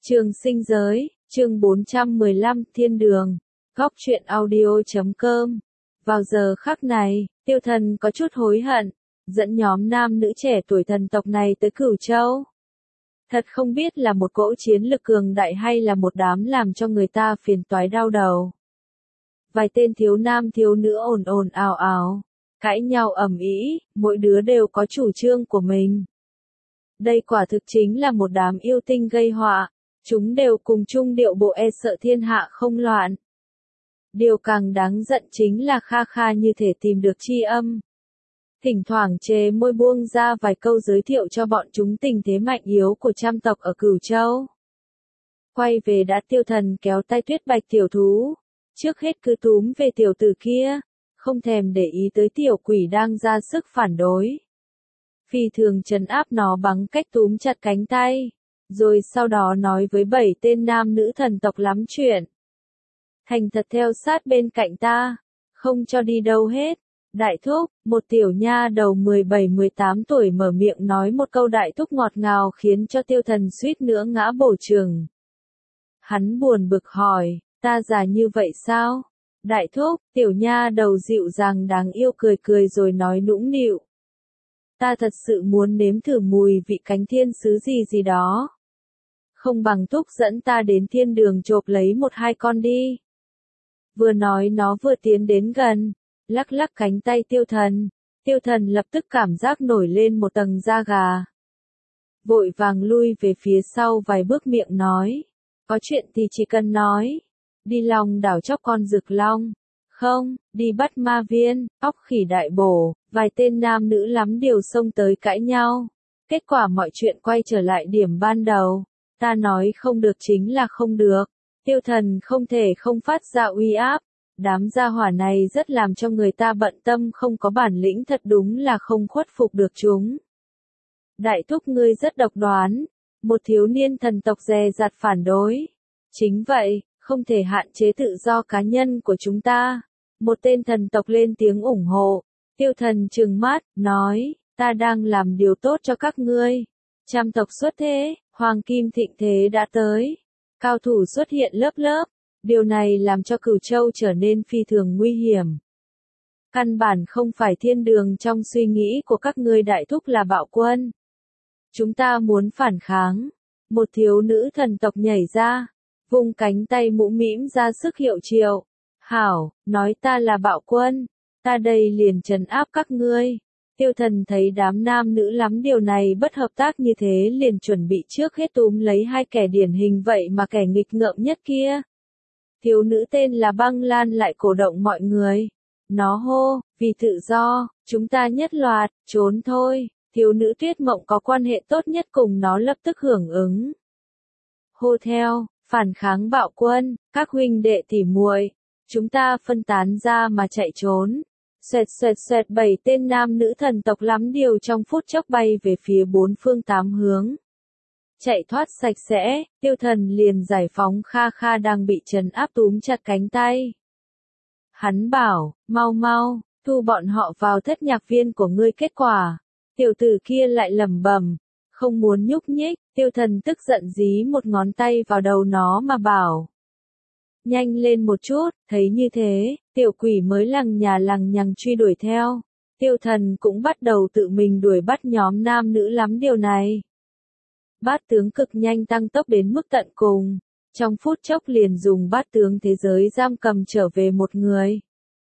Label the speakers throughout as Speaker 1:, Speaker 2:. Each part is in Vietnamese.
Speaker 1: Trường sinh giới, chương 415, thiên đường, góc truyện audio.com. Vào giờ khắc này, Tiêu Thần có chút hối hận, dẫn nhóm nam nữ trẻ tuổi thần tộc này tới Cửu Châu. Thật không biết là một cỗ chiến lực cường đại hay là một đám làm cho người ta phiền toái đau đầu. Vài tên thiếu nam thiếu nữ ồn ồn ào ào, cãi nhau ầm ĩ, mỗi đứa đều có chủ trương của mình. Đây quả thực chính là một đám yêu tinh gây họa, chúng đều cùng chung điệu bộ e sợ thiên hạ không loạn. Điều càng đáng giận chính là Kha Kha như thể tìm được tri âm. Thỉnh thoảng chề môi buông ra vài câu giới thiệu cho bọn chúng tình thế mạnh yếu của trăm tộc ở Cửu Châu. Quay về đã Tiêu Thần kéo tay Tuyết Bạch tiểu thú, trước hết cứ túm về tiểu tử kia, không thèm để ý tới tiểu quỷ đang ra sức phản đối. Phi thường trấn áp nó bằng cách túm chặt cánh tay, rồi sau đó nói với 7 tên nam nữ thần tộc lắm chuyện. Thành thật theo sát bên cạnh ta, không cho đi đâu hết. Đại thúc, một tiểu nha đầu 17-18 tuổi mở miệng nói một câu đại thúc ngọt ngào khiến cho Tiêu Thần suýt nữa ngã bổ chừng. Hắn buồn bực hỏi, ta già như vậy sao? Đại thúc, tiểu nha đầu dịu dàng đáng yêu cười cười rồi nói nũng nịu. Ta thật sự muốn nếm thử mùi vị cánh thiên sứ gì đó. Không bằng thúc dẫn ta đến thiên đường chộp lấy 1-2 con đi. Vừa nói nó vừa tiến đến gần, lắc lắc cánh tay Tiêu Thần. Tiêu Thần lập tức cảm giác nổi lên một tầng da gà. Vội vàng lui về phía sau vài bước miệng nói. Có chuyện thì chỉ cần nói. Đi Long đảo chóc con rực long. Không, đi bắt ma viên, óc khỉ đại bổ. Vài tên nam nữ lắm điều xông tới cãi nhau. Kết quả mọi chuyện quay trở lại điểm ban đầu. Ta nói không được chính là không được. Tiêu Thần không thể không phát ra uy áp. Đám gia hỏa này rất làm cho người ta bận tâm, không có bản lĩnh thật đúng là không khuất phục được chúng. Đại thúc ngươi rất độc đoán. Một thiếu niên thần tộc dè dặt phản đối. Chính vậy, không thể hạn chế tự do cá nhân của chúng ta. Một tên thần tộc lên tiếng ủng hộ. Tiêu Thần trừng mắt, nói, ta đang làm điều tốt cho các ngươi. Trăm tộc xuất thế, hoàng kim thịnh thế đã tới. Cao thủ xuất hiện lớp lớp. Điều này làm cho Cửu Châu trở nên phi thường nguy hiểm. Căn bản không phải thiên đường trong suy nghĩ của các ngươi đại thúc là bạo quân. Chúng ta muốn phản kháng. Một thiếu nữ thần tộc nhảy ra, vung cánh tay mũm mĩm ra sức hiệu triệu. Hảo, nói ta là bạo quân, ta đây liền trấn áp các ngươi. Tiêu Thần thấy đám nam nữ lắm điều này bất hợp tác như thế liền chuẩn bị trước hết túm lấy 2 kẻ điển hình vậy mà kẻ nghịch ngợm nhất kia. Thiếu nữ tên là Băng Lan lại cổ động mọi người. Nó hô, vì tự do, chúng ta nhất loạt, trốn thôi. Thiếu nữ Tuyết Mộng có quan hệ tốt nhất cùng nó lập tức hưởng ứng. Hô theo, phản kháng bạo quân, các huynh đệ tỉ muội, chúng ta phân tán ra mà chạy trốn. Xoẹt xoẹt xoẹt 7 tên nam nữ thần tộc lắm điều trong phút chốc bay về phía 4 phương 8 hướng. Chạy thoát sạch sẽ, Tiêu Thần liền giải phóng Kha Kha đang bị trấn áp túm chặt cánh tay. Hắn bảo, mau mau, thu bọn họ vào thất nhạc viên của ngươi. Kết quả, tiểu tử kia lại lẩm bẩm, không muốn nhúc nhích. Tiêu Thần tức giận dí một ngón tay vào đầu nó mà bảo. Nhanh lên một chút, thấy như thế, tiểu quỷ mới lằng nhằng truy đuổi theo. Tiêu Thần cũng bắt đầu tự mình đuổi bắt nhóm nam nữ lắm điều này. Bát tướng cực nhanh tăng tốc đến mức tận cùng, trong phút chốc liền dùng bát tướng thế giới giam cầm trở về một người.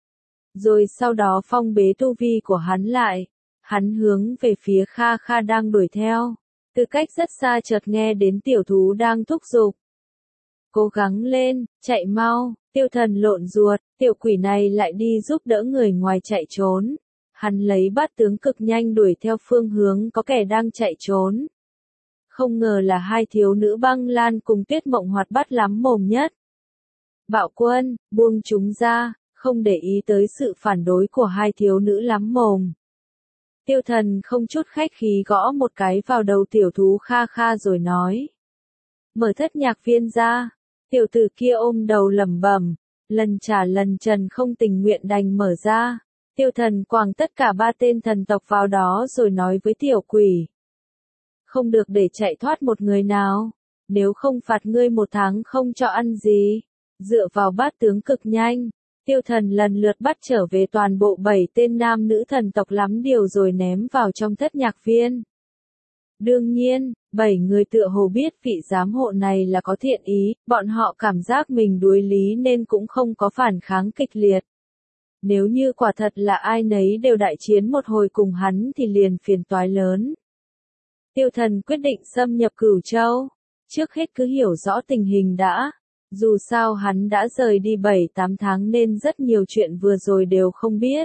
Speaker 1: Rồi sau đó phong bế tu vi của hắn lại, hắn hướng về phía Kha Kha đang đuổi theo, từ cách rất xa chợt nghe đến tiểu thú đang thúc giục. Cố gắng lên, chạy mau. Tiêu Thần lộn ruột, tiểu quỷ này lại đi giúp đỡ người ngoài chạy trốn. Hắn lấy bát tướng cực nhanh đuổi theo phương hướng có kẻ đang chạy trốn. Không ngờ là 2 thiếu nữ Băng Lan cùng Tuyết Mộng hoạt bát lắm mồm nhất. Bạo quân, buông chúng ra, không để ý tới sự phản đối của 2 thiếu nữ lắm mồm. Tiêu Thần không chút khách khí gõ một cái vào đầu tiểu thú Kha Kha rồi nói. Mở thất nhạc viên ra. Tiểu tử kia ôm đầu lẩm bẩm, lần trả lần trần không tình nguyện đành mở ra. Tiêu Thần quàng tất cả 3 tên thần tộc vào đó rồi nói với tiểu quỷ. Không được để chạy thoát một người nào. nếu không phạt ngươi 1 tháng không cho ăn gì. Dựa vào bát tướng cực nhanh, Tiêu Thần lần lượt bắt trở về toàn bộ 7 tên nam nữ thần tộc lắm điều rồi ném vào trong thất nhạc viên. Đương nhiên, 7 người tựa hồ biết vị giám hộ này là có thiện ý, bọn họ cảm giác mình đuối lý nên cũng không có phản kháng kịch liệt. Nếu như quả thật là ai nấy đều đại chiến một hồi cùng hắn thì liền phiền toái lớn. Tiêu Thần quyết định xâm nhập Cửu Châu. Trước hết cứ hiểu rõ tình hình đã. Dù sao hắn đã rời đi 7-8 tháng nên rất nhiều chuyện vừa rồi đều không biết.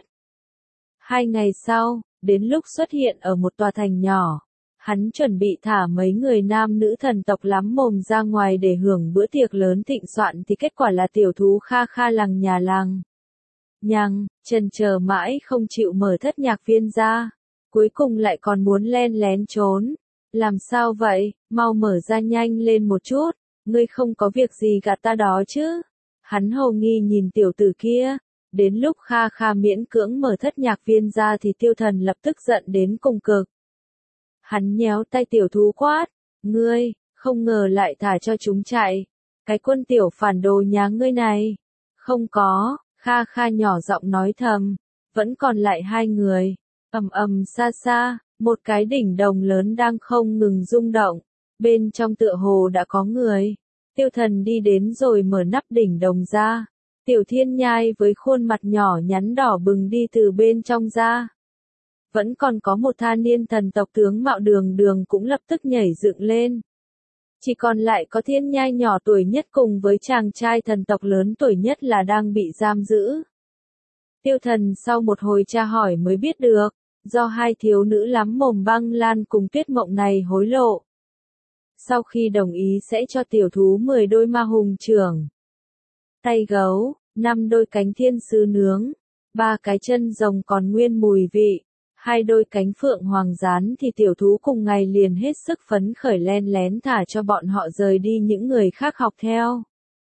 Speaker 1: 2 ngày sau, đến lúc xuất hiện ở một tòa thành nhỏ, hắn chuẩn bị thả mấy người nam nữ thần tộc lắm mồm ra ngoài để hưởng bữa tiệc lớn thịnh soạn thì kết quả là tiểu thú Kha Kha lằng nhà lằng nhằng, chần chờ mãi không chịu mở thất nhạc viên ra. Cuối cùng lại còn muốn len lén trốn. Làm sao vậy, mau mở ra nhanh lên một chút, ngươi không có việc gì gạt ta đó chứ. Hắn hồ nghi nhìn tiểu tử kia. Đến lúc Kha Kha miễn cưỡng mở thất nhạc viên ra thì Tiêu Thần lập tức giận đến cùng cực. Hắn nhéo tay tiểu thú quát, ngươi, không ngờ lại thả cho chúng chạy. Cái quân tiểu phản đồ nhà ngươi này. Không có, Kha Kha nhỏ giọng nói thầm, vẫn còn lại 2 người. Ầm ầm xa xa, một cái đỉnh đồng lớn đang không ngừng rung động, bên trong tựa hồ đã có người. Tiêu Thần đi đến rồi mở nắp đỉnh đồng ra. Tiểu Thiên Nhai với khuôn mặt nhỏ nhắn đỏ bừng đi từ bên trong ra. Vẫn còn có một tha niên thần tộc tướng mạo Đường Đường cũng lập tức nhảy dựng lên. Chỉ còn lại có Thiên Nhai nhỏ tuổi nhất cùng với chàng trai thần tộc lớn tuổi nhất là đang bị giam giữ. Tiêu Thần sau một hồi tra hỏi mới biết được, do 2 thiếu nữ lắm mồm Băng Lan cùng Tuyết Mộng này hối lộ. Sau khi đồng ý sẽ cho tiểu thú 10 đôi ma hùng trưởng, tay gấu, 5 đôi cánh thiên sứ nướng, 3 cái chân rồng còn nguyên mùi vị, 2 đôi cánh phượng hoàng rán thì tiểu thú cùng ngày liền hết sức phấn khởi len lén thả cho bọn họ rời đi những người khác học theo.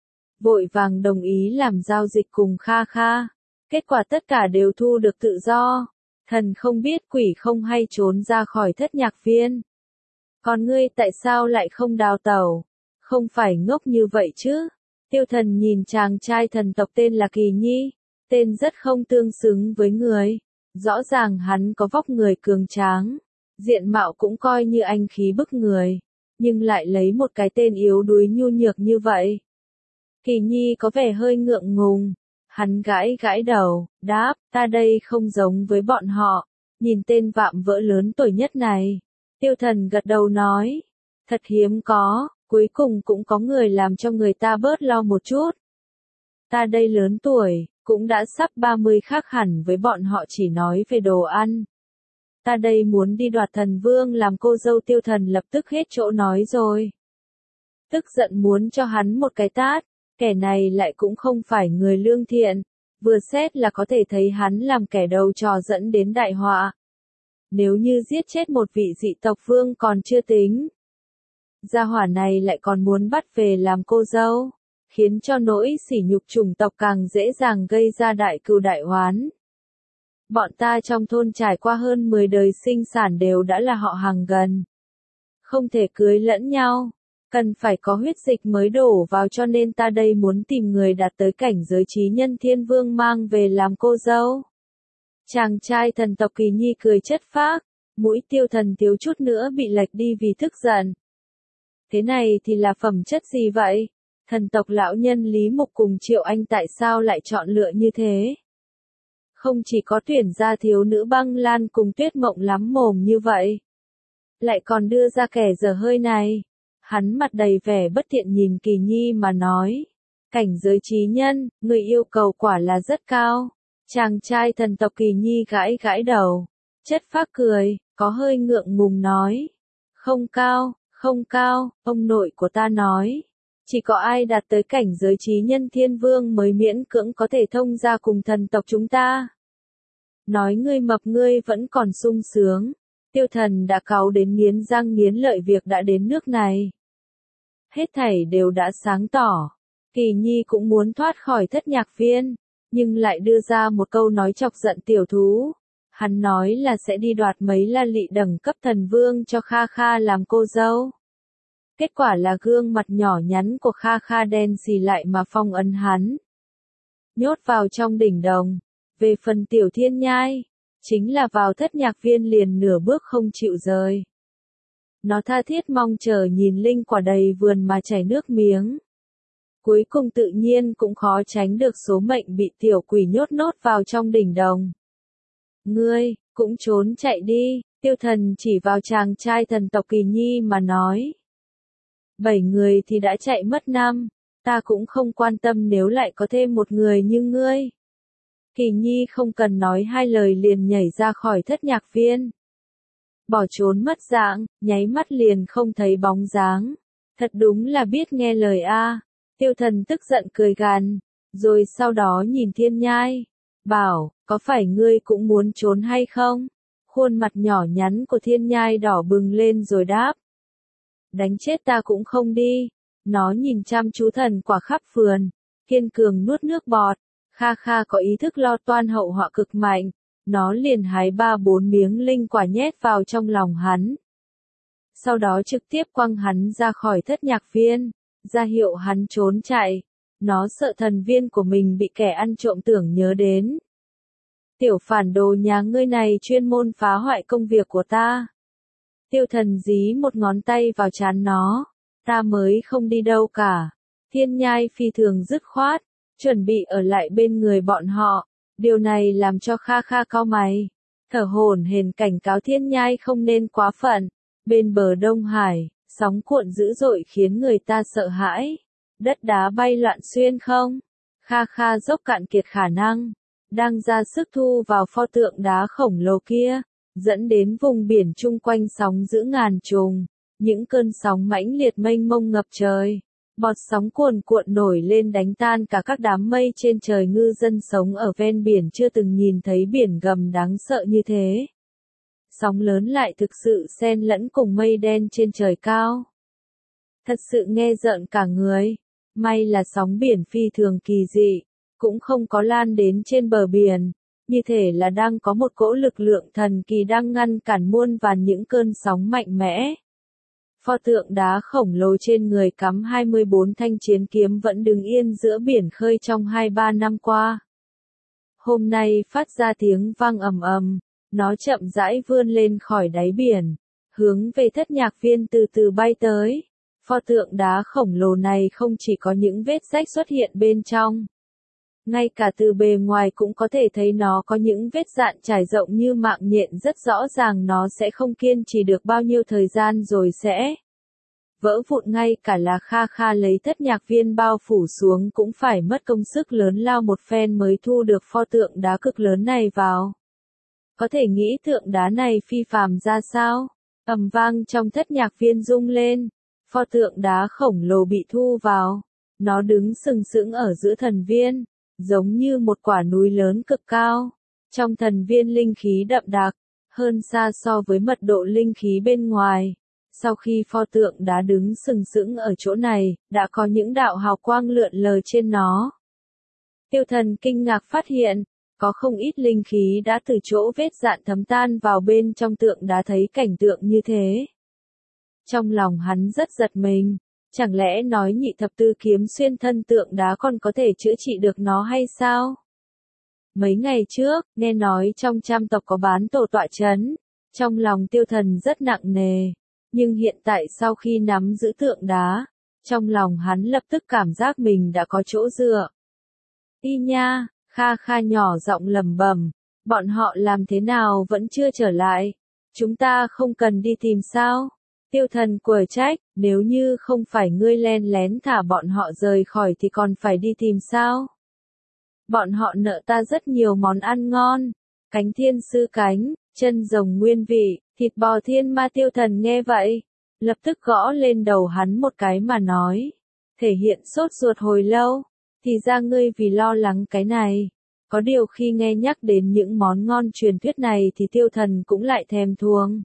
Speaker 1: Vội vàng đồng ý làm giao dịch cùng Kha Kha. Kết quả tất cả đều thu được tự do. Thần không biết quỷ không hay trốn ra khỏi thất nhạc viên. Còn ngươi tại sao lại không đào tẩu? Không phải ngốc như vậy chứ? Tiêu Thần nhìn chàng trai thần tộc tên là Kỳ Nhi. Tên rất không tương xứng với người. Rõ ràng hắn có vóc người cường tráng. Diện mạo cũng coi như anh khí bức người. Nhưng lại lấy một cái tên yếu đuối nhu nhược như vậy. Kỳ Nhi có vẻ hơi ngượng ngùng. Hắn gãi gãi đầu, đáp, ta đây không giống với bọn họ. Nhìn tên vạm vỡ lớn tuổi nhất này. Tiêu Thần gật đầu nói, thật hiếm có, cuối cùng cũng có người làm cho người ta bớt lo một chút. Ta đây lớn tuổi, cũng đã sắp 30 khác hẳn với bọn họ chỉ nói về đồ ăn. Ta đây muốn đi đoạt thần vương làm cô dâu. Tiêu Thần lập tức hết chỗ nói rồi. Tức giận muốn cho hắn một cái tát. Kẻ này lại cũng không phải người lương thiện, vừa xét là có thể thấy hắn làm kẻ đầu trò dẫn đến đại họa. Nếu như giết chết một vị dị tộc vương còn chưa tính, gia hỏa này lại còn muốn bắt về làm cô dâu, khiến cho nỗi sỉ nhục chủng tộc càng dễ dàng gây ra đại cừu đại oán. Bọn ta trong thôn trải qua hơn 10 đời sinh sản đều đã là họ hàng gần, không thể cưới lẫn nhau. Cần phải có huyết dịch mới đổ vào cho nên ta đây muốn tìm người đạt tới cảnh giới chí nhân thiên vương mang về làm cô dâu. Chàng trai thần tộc Kỳ Nhi cười chất phác, mũi Tiêu Thần thiếu chút nữa bị lệch đi vì tức giận. Thế này thì là phẩm chất gì vậy? Thần tộc lão nhân Lý Mục cùng Triệu Anh tại sao lại chọn lựa như thế? Không chỉ có tuyển ra thiếu nữ Băng Lan cùng Tuyết Mộng lắm mồm như vậy, lại còn đưa ra kẻ dở hơi này. Hắn mặt đầy vẻ bất thiện nhìn Kỳ Nhi mà nói. Cảnh giới trí nhân, người yêu cầu quả là rất cao. Chàng trai thần tộc Kỳ Nhi gãi gãi đầu. Chất phác cười, có hơi ngượng ngùng nói. Không cao, không cao, ông nội của ta nói. Chỉ có ai đạt tới cảnh giới trí nhân thiên vương mới miễn cưỡng có thể thông ra cùng thần tộc chúng ta. Nói ngươi mập ngươi vẫn còn sung sướng. Tiêu Thần đã cáu đến nghiến răng nghiến lợi việc đã đến nước này. Hết thảy đều đã sáng tỏ. Kỳ Nhi cũng muốn thoát khỏi thất nhạc viên, nhưng lại đưa ra một câu nói chọc giận tiểu thú. Hắn nói là sẽ đi đoạt mấy la lị đẳng cấp thần vương cho Kha Kha làm cô dâu. Kết quả là gương mặt nhỏ nhắn của Kha Kha đen xì lại mà phong ấn hắn. Nhốt vào trong đỉnh đồng. Về phần Tiểu Thiên Nhai, chính là vào thất nhạc viên liền nửa bước không chịu rời. Nó tha thiết mong chờ nhìn linh quả đầy vườn mà chảy nước miếng. Cuối cùng tự nhiên cũng khó tránh được số mệnh bị tiểu quỷ nhốt nốt vào trong đỉnh đồng. Ngươi, cũng trốn chạy đi, Tiêu Thần chỉ vào chàng trai thần tộc Kỳ Nhi mà nói. 7 người thì đã chạy mất 5, ta cũng không quan tâm nếu lại có thêm một người như ngươi. Kỳ Nhi không cần nói hai lời liền nhảy ra khỏi thất nhạc viên. Bỏ trốn mất dạng, nháy mắt liền không thấy bóng dáng. Thật đúng là biết nghe lời a. Tiêu Thần tức giận cười gằn, rồi sau đó nhìn Thiên Nhai, bảo, có phải ngươi cũng muốn trốn hay không? Khuôn mặt nhỏ nhắn của Thiên Nhai đỏ bừng lên rồi đáp. Đánh chết ta cũng không đi. Nó nhìn chăm chú thần quả khắp vườn, kiên cường nuốt nước bọt. Kha Kha có ý thức lo toan hậu họa cực mạnh, nó liền hái 3-4 miếng linh quả nhét vào trong lòng hắn. Sau đó trực tiếp quăng hắn ra khỏi thất nhạc viên, ra hiệu hắn trốn chạy. Nó sợ thần viên của mình bị kẻ ăn trộm tưởng nhớ đến. Tiểu phản đồ nhà ngươi này chuyên môn phá hoại công việc của ta. Tiêu Thần dí một ngón tay vào trán nó. Ta mới không đi đâu cả. Thiên Nhai phi thường dứt khoát, chuẩn bị ở lại bên người bọn họ. Điều này làm cho Kha Kha cau mày. Thở hổn hển cảnh cáo Thiên Nhai không nên quá phận. Bên bờ Đông Hải, sóng cuộn dữ dội khiến người ta sợ hãi. Đất đá bay loạn xuyên không. Kha Kha dốc cạn kiệt khả năng. Đang ra sức thu vào pho tượng đá khổng lồ kia. Dẫn đến vùng biển chung quanh sóng dữ ngàn trùng. Những cơn sóng mãnh liệt mênh mông ngập trời. Bọt sóng cuồn cuộn nổi lên đánh tan cả các đám mây trên trời. Ngư dân sống ở ven biển chưa từng nhìn thấy biển gầm đáng sợ như thế. Sóng lớn lại thực sự xen lẫn cùng mây đen trên trời cao. Thật sự nghe rợn cả người. May là sóng biển phi thường kỳ dị, cũng không có lan đến trên bờ biển. Như thể là đang có một cỗ lực lượng thần kỳ đang ngăn cản muôn vàn những cơn sóng mạnh mẽ. Pho tượng đá khổng lồ trên người cắm 24 thanh chiến kiếm vẫn đứng yên giữa biển khơi trong 2-3 năm qua. Hôm nay phát ra tiếng vang ầm ầm, nó chậm rãi vươn lên khỏi đáy biển, hướng về thất nhạc viên từ từ bay tới. Pho tượng đá khổng lồ này không chỉ có những vết rách xuất hiện bên trong. Ngay cả từ bề ngoài cũng có thể thấy nó có những vết dạn trải rộng như mạng nhện, rất rõ ràng nó sẽ không kiên trì được bao nhiêu thời gian rồi sẽ vỡ vụn. Ngay cả là Kha Kha lấy thất nhạc viên bao phủ xuống cũng phải mất công sức lớn lao một phen mới thu được pho tượng đá cực lớn này vào. Có thể nghĩ tượng đá này phi phàm ra sao? Ầm vang trong thất nhạc viên rung lên, pho tượng đá khổng lồ bị thu vào. Nó đứng sừng sững ở giữa thần viên, giống như một quả núi lớn cực cao. Trong thần viên linh khí đậm đặc, hơn xa so với mật độ linh khí bên ngoài. Sau khi pho tượng đá đứng sừng sững ở chỗ này, đã có những đạo hào quang lượn lờ trên nó. Tiêu Thần kinh ngạc phát hiện, có không ít linh khí đã từ chỗ vết dạn thấm tan vào bên trong tượng đá. Thấy cảnh tượng như thế, trong lòng hắn rất giật mình. Chẳng lẽ nói nhị thập tư kiếm xuyên thân tượng đá còn có thể chữa trị được nó hay sao? Mấy ngày trước, nghe nói trong trăm tộc có bán tổ tọa chấn. Trong lòng Tiêu Thần rất nặng nề. Nhưng hiện tại sau khi nắm giữ tượng đá, trong lòng hắn lập tức cảm giác mình đã có chỗ dựa. Y nha, Kha Kha nhỏ giọng lẩm bẩm, bọn họ làm thế nào vẫn chưa trở lại? Chúng ta không cần đi tìm sao? Tiêu Thần quở trách, nếu như không phải ngươi len lén thả bọn họ rời khỏi thì còn phải đi tìm sao? Bọn họ nợ ta rất nhiều món ăn ngon, cánh thiên sư cánh, chân rồng nguyên vị, thịt bò thiên ma. Tiêu Thần nghe vậy, lập tức gõ lên đầu hắn một cái mà nói, thể hiện sốt ruột hồi lâu, thì ra ngươi vì lo lắng cái này. Có điều khi nghe nhắc đến những món ngon truyền thuyết này thì Tiêu Thần cũng lại thèm thuồng.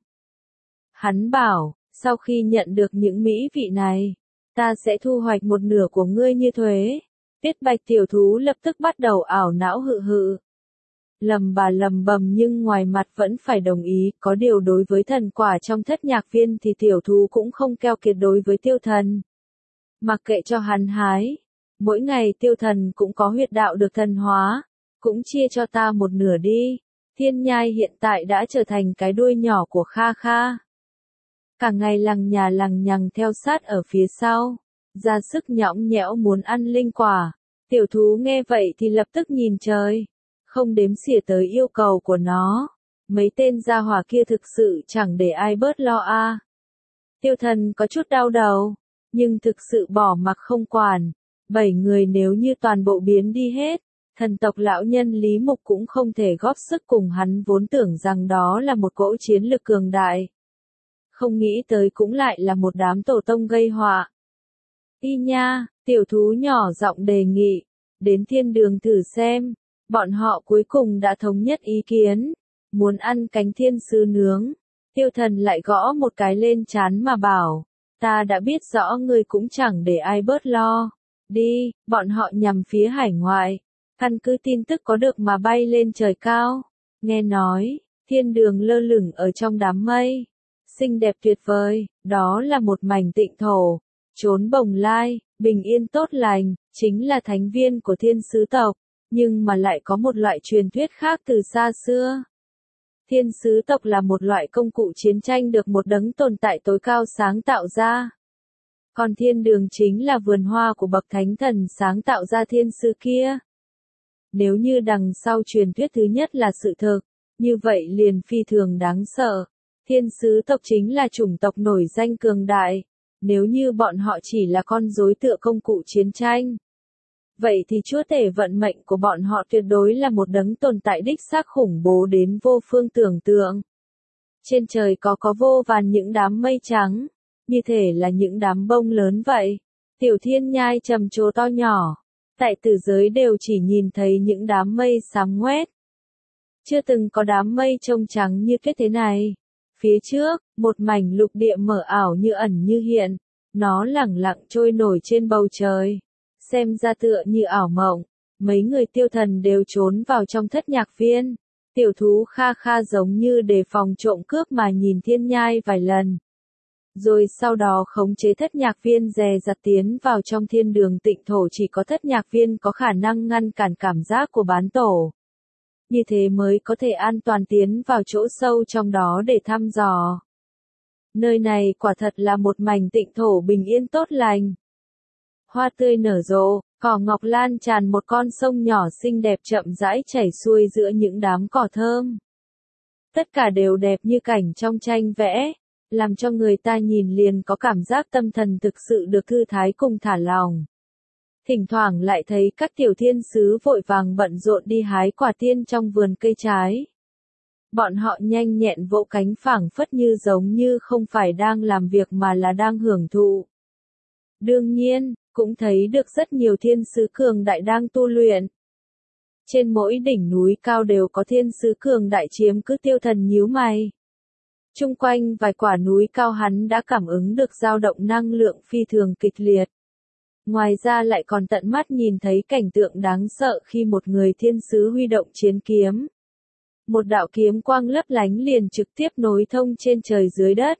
Speaker 1: Hắn bảo, sau khi nhận được những mỹ vị này, ta sẽ thu hoạch một nửa của ngươi như thuế. Tiết Bạch tiểu thú lập tức bắt đầu ảo não hự hự. lầm bầm nhưng ngoài mặt vẫn phải đồng ý, có điều đối với thần quả trong thất nhạc viên thì tiểu thú cũng không keo kiệt đối với tiêu thần. Mặc kệ cho hắn hái, mỗi ngày tiêu thần cũng có huyệt đạo được thần hóa, cũng chia cho ta một nửa đi. Thiên nhai hiện tại đã trở thành cái đuôi nhỏ của Kha Kha. Cả ngày lằng nhà lằng nhằng theo sát ở phía sau, ra sức nhõng nhẽo muốn ăn linh quả. Tiểu thú nghe vậy thì lập tức nhìn trời, không đếm xỉa tới yêu cầu của nó. Mấy tên gia hỏa kia thực sự chẳng để ai bớt lo a. Tiêu thần có chút đau đầu, nhưng thực sự bỏ mặc không quản. 7 người nếu như toàn bộ biến đi hết, thần tộc lão nhân Lý Mục cũng không thể góp sức cùng hắn, vốn tưởng rằng đó là một cỗ chiến lực cường đại. Không nghĩ tới cũng lại là một đám tổ tông gây họa. Y nha, tiểu thú nhỏ giọng đề nghị, đến thiên đường thử xem. Bọn họ cuối cùng đã thống nhất ý kiến, muốn ăn cánh thiên sứ nướng. Tiêu thần lại gõ một cái lên trán mà bảo, ta đã biết rõ ngươi cũng chẳng để ai bớt lo. Đi, bọn họ nhằm phía hải ngoại, căn cứ tin tức có được mà bay lên trời cao. Nghe nói, thiên đường lơ lửng ở trong đám mây, xinh đẹp tuyệt vời, đó là một mảnh tịnh thổ, chốn bồng lai, bình yên tốt lành, chính là thánh viên của thiên sứ tộc, nhưng mà lại có một loại truyền thuyết khác từ xa xưa. Thiên sứ tộc là một loại công cụ chiến tranh được một đấng tồn tại tối cao sáng tạo ra. Còn thiên đường chính là vườn hoa của bậc thánh thần sáng tạo ra thiên sứ kia. Nếu như đằng sau truyền thuyết thứ nhất là sự thực, như vậy liền phi thường đáng sợ. Thiên sứ tộc chính là chủng tộc nổi danh cường đại. Nếu như bọn họ chỉ là con rối tựa công cụ chiến tranh, vậy thì chúa tể vận mệnh của bọn họ tuyệt đối là một đấng tồn tại đích xác khủng bố đến vô phương tưởng tượng. Trên trời có vô vàn những đám mây trắng, như thể là những đám bông lớn vậy. Tiểu thiên nhai trầm trồ to nhỏ, tại tử giới đều chỉ nhìn thấy những đám mây xám ngoét. Chưa từng có đám mây trông trắng như kết thế này. Phía trước, một mảnh lục địa mở ảo như ẩn như hiện, nó lẳng lặng trôi nổi trên bầu trời. Xem ra tựa như ảo mộng, mấy người tiêu thần đều trốn vào trong thất nhạc viên. Tiểu thú Kha Kha giống như đề phòng trộm cướp mà nhìn thiên nhai vài lần. Rồi sau đó khống chế thất nhạc viên dè dặt tiến vào trong thiên đường tịnh thổ, chỉ có thất nhạc viên có khả năng ngăn cản cảm giác của bán tổ. Như thế mới có thể an toàn tiến vào chỗ sâu trong đó để thăm dò. Nơi này quả thật là một mảnh tịnh thổ bình yên tốt lành. Hoa tươi nở rộ, cỏ ngọc lan tràn, một con sông nhỏ xinh đẹp chậm rãi chảy xuôi giữa những đám cỏ thơm. Tất cả đều đẹp như cảnh trong tranh vẽ, làm cho người ta nhìn liền có cảm giác tâm thần thực sự được thư thái cùng thả lòng. Thỉnh thoảng lại thấy các tiểu thiên sứ vội vàng bận rộn đi hái quả tiên trong vườn cây trái. Bọn họ nhanh nhẹn vỗ cánh phảng phất như giống như không phải đang làm việc mà là đang hưởng thụ. Đương nhiên, cũng thấy được rất nhiều thiên sứ cường đại đang tu luyện. Trên mỗi đỉnh núi cao đều có thiên sứ cường đại chiếm cứ. Tiêu thần nhíu mày. Chung quanh vài quả núi cao hắn đã cảm ứng được dao động năng lượng phi thường kịch liệt. Ngoài ra lại còn tận mắt nhìn thấy cảnh tượng đáng sợ khi một người thiên sứ huy động chiến kiếm. Một đạo kiếm quang lấp lánh liền trực tiếp nối thông trên trời dưới đất.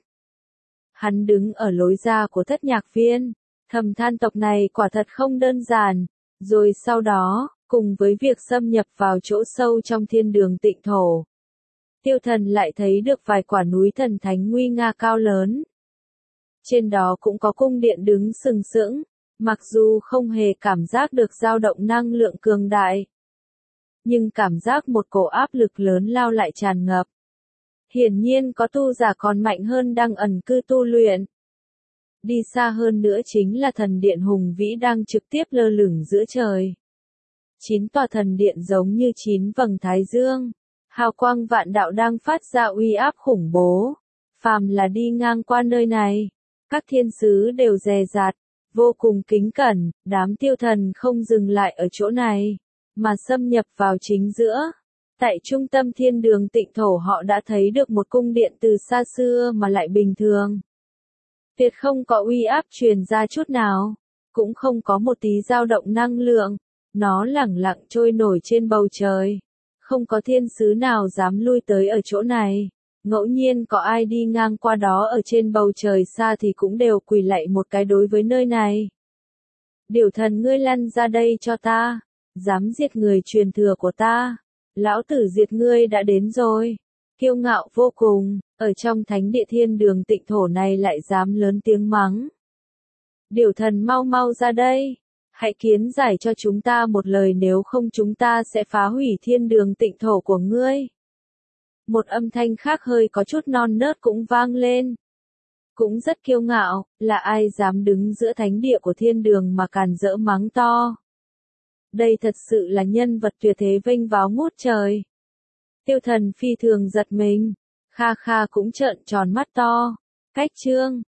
Speaker 1: Hắn đứng ở lối ra của thất nhạc viên, thầm than tộc này quả thật không đơn giản. Rồi sau đó, cùng với việc xâm nhập vào chỗ sâu trong thiên đường tịnh thổ, tiêu thần lại thấy được vài quả núi thần thánh nguy nga cao lớn. Trên đó cũng có cung điện đứng sừng sững, mặc dù không hề cảm giác được dao động năng lượng cường đại, nhưng cảm giác một cổ áp lực lớn lao lại tràn ngập. Hiển nhiên có tu giả còn mạnh hơn đang ẩn cư tu luyện. Đi xa hơn nữa chính là thần điện hùng vĩ đang trực tiếp lơ lửng giữa trời. 9 tòa thần điện giống như 9 vầng thái dương. Hào quang vạn đạo đang phát ra uy áp khủng bố. Phàm là đi ngang qua nơi này, các thiên sứ đều dè dặt, vô cùng kính cẩn. Đám tiêu thần không dừng lại ở chỗ này, mà xâm nhập vào chính giữa. Tại trung tâm thiên đường tịnh thổ họ đã thấy được một cung điện từ xa xưa mà lại bình thường. Tuyệt không có uy áp truyền ra chút nào, cũng không có một tí dao động năng lượng. Nó lẳng lặng trôi nổi trên bầu trời. Không có thiên sứ nào dám lui tới ở chỗ này. Ngẫu nhiên có ai đi ngang qua đó ở trên bầu trời xa thì cũng đều quỳ lạy một cái đối với nơi này. Điểu thần ngươi lăn ra đây cho ta. Dám giết người truyền thừa của ta. Lão tử diệt ngươi đã đến rồi. Kiêu ngạo vô cùng, ở trong thánh địa thiên đường tịnh thổ này lại dám lớn tiếng mắng. Điểu thần mau mau ra đây. Hãy kiến giải cho chúng ta một lời, nếu không chúng ta sẽ phá hủy thiên đường tịnh thổ của ngươi. Một âm thanh khác hơi có chút non nớt cũng vang lên. Cũng rất kiêu ngạo, là ai dám đứng giữa thánh địa của thiên đường mà càn rỡ mắng to. Đây thật sự là nhân vật tuyệt thế vênh váo ngút trời. Tiêu thần phi thường giật mình. Kha Kha cũng trợn tròn mắt to. Cách chương